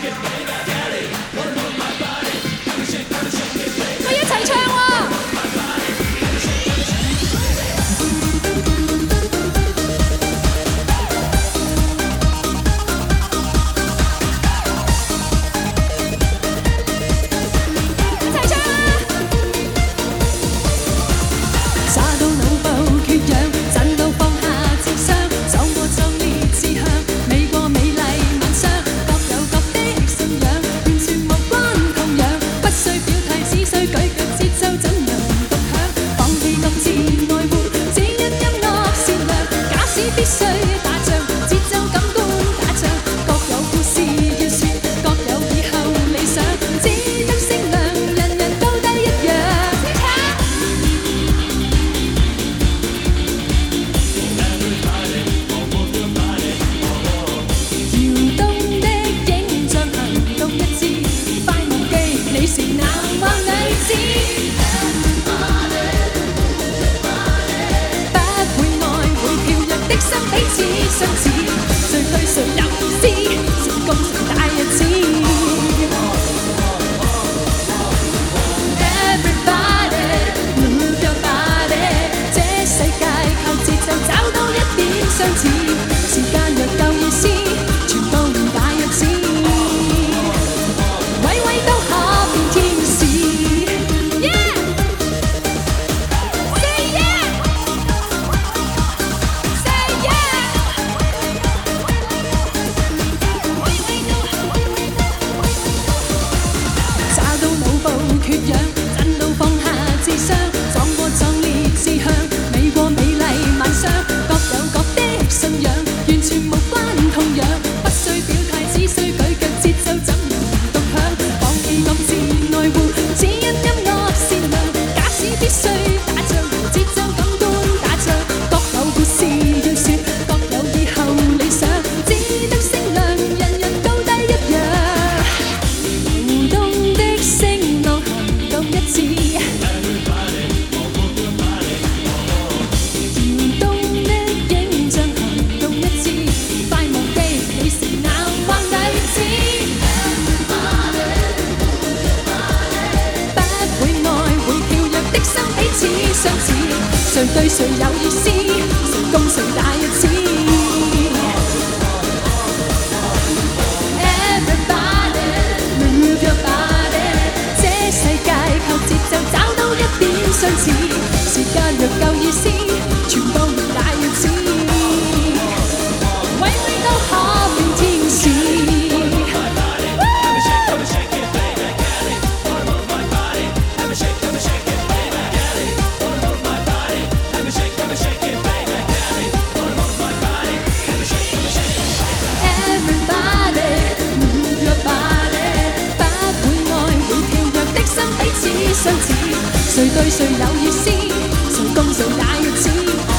我一齊唱喎！一齊唱啊！炸到腦部缺氧，震到放下智商，壯過壯烈志向，美過美麗晚上，各有各的信仰，完全無關痛癢，不需表態，只需舉腳節奏怎樣獨享，放棄各自愛護，只因音樂善良，假使必須打仗，節奏感官打仗，各有故事要說，各有以後理想，只得聲量，人人高低一樣。搖動的影像行動一致，快忘記你是難忘女子。不會愛會跳躍的心彼此相似，誰對誰有意思，成功誰大日子。Everybody move your body， 這世界靠節奏找到一點相似，時間若夠意思，全部如大日子，位位都可變天使。Yeah! Say yeah! Say yeah! 炸到腦部缺氧，震到放下智商，壯過壯烈志向，美過美麗晚上，各有各的信仰，完全無關痛癢，不需表態，只需舉腳節奏怎樣獨享，放棄各自愛護，只因音樂善良，假使必須打仗，節奏感官打仗，各有故事要說，各有以後理想，只得聲量，人人高低一樣，流動的聲浪行動一致，搖動的影像行動一致，快忘記你是難忘女子。不會愛會跳躍的心彼此相似，誰對誰有意思，誰共誰大日子。Everybody move your body， 這世界靠節奏找到一點相似，時間若夠意思，全部如大日子，位位都可變天使。Everybody move your body， 不會愛會跳躍的心彼此相似，誰對誰有意思，誰共誰大日子。